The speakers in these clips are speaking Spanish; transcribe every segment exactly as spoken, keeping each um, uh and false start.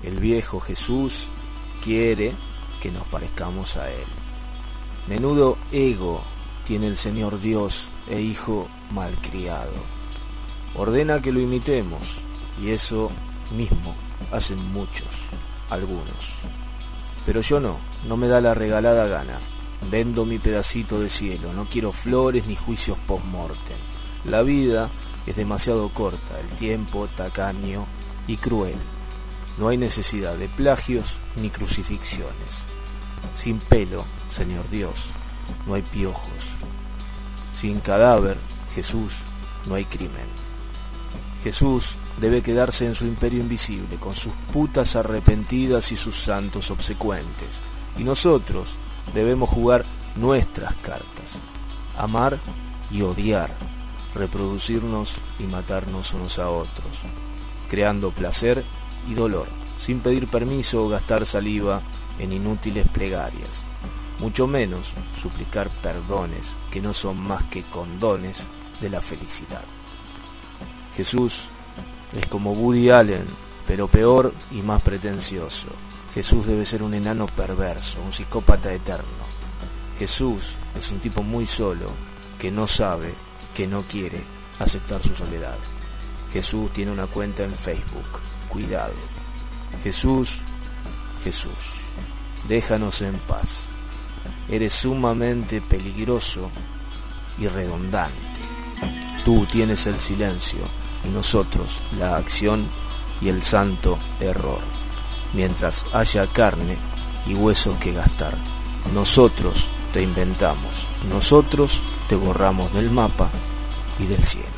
El viejo Jesús quiere que nos parezcamos a Él. Menudo ego tiene el Señor Dios e hijo malcriado. Ordena que lo imitemos, y eso mismo hacen muchos, algunos. Pero yo no, no me da la regalada gana. Vendo mi pedacito de cielo, no quiero flores ni juicios post-mortem. La vida es demasiado corta, el tiempo tacaño y cruel. No hay necesidad de plagios ni crucifixiones. Sin pelo, Señor Dios, no hay piojos. Sin cadáver, Jesús, no hay crimen. Jesús debe quedarse en su imperio invisible, con sus putas arrepentidas y sus santos obsecuentes. Y nosotros debemos jugar nuestras cartas, amar y odiar, reproducirnos y matarnos unos a otros, creando placer y dolor, sin pedir permiso o gastar saliva en inútiles plegarias, mucho menos suplicar perdones que no son más que condones de la felicidad. Jesús es como Woody Allen, pero peor y más pretencioso. Jesús debe ser un enano perverso, un psicópata eterno. Jesús es un tipo muy solo, que no sabe, que no quiere aceptar su soledad. Jesús tiene una cuenta en Facebook. Cuidado. Jesús, Jesús, déjanos en paz. Eres sumamente peligroso y redundante. Tú tienes el silencio y nosotros la acción y el santo error. Mientras haya carne y huesos que gastar, nosotros te inventamos, nosotros te borramos del mapa y del cielo.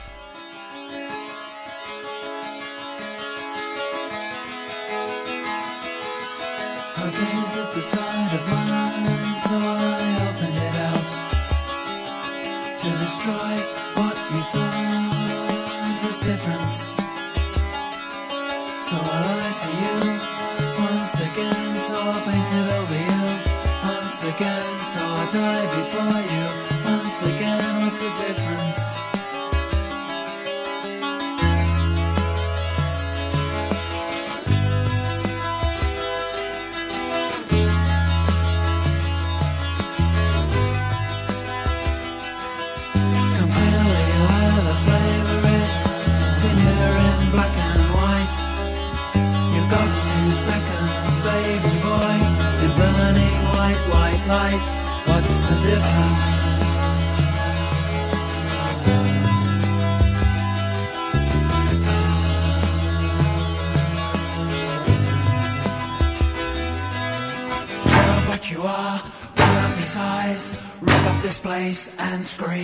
I gaze at the side of mine, so I open it out to destroy what you thought was difference. So I lie to you once again, so I paint it over you once again, so I die before you once again. What's the difference? Light, what's the difference? Girl, what you are, pull out these eyes, rip up this place and scream.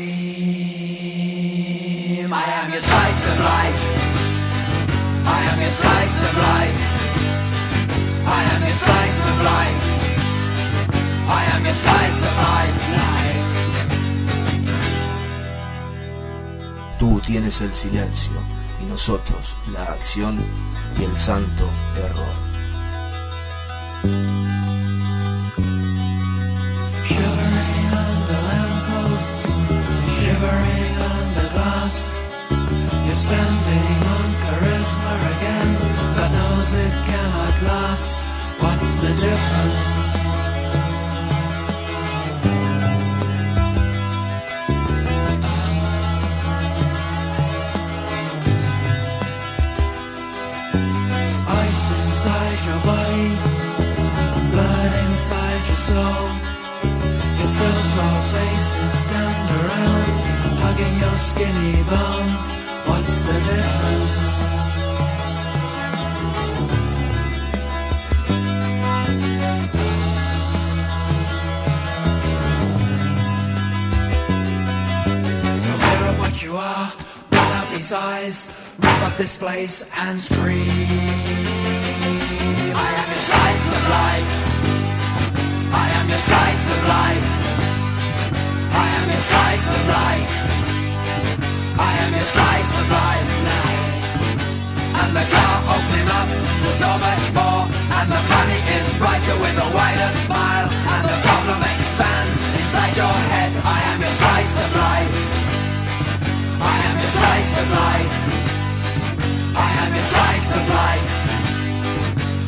I am your slice of life. I am your slice of life. I am your slice of life. I am your slice of life, life. Tú tienes el silencio y nosotros la acción y el santo error. Shivering under lampposts, shivering under glass. You're standing on charisma again. God knows it cannot last. What's the difference? Inside your body, blood inside your soul. Your still twelve faces stand around, hugging your skinny bones. What's the difference? So mirror what you are, pull out these eyes, rip up this place and scream. I am your slice of life. I am your slice of life. I am your slice of life. I am your slice of life. And the car opening up to so much more. And the planet is brighter with a wider smile. And the problem expands inside your head. I am your slice of life. I am your slice of life. I am your slice of life.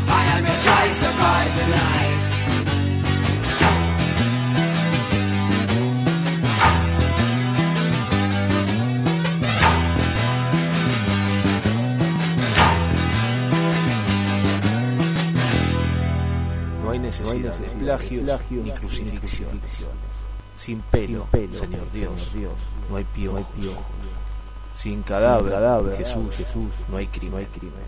necesidad de plagios ni crucifixiones. Sin pelo, Señor Dios, no hay piojos. Sin cadáver, Jesús, no hay crimen.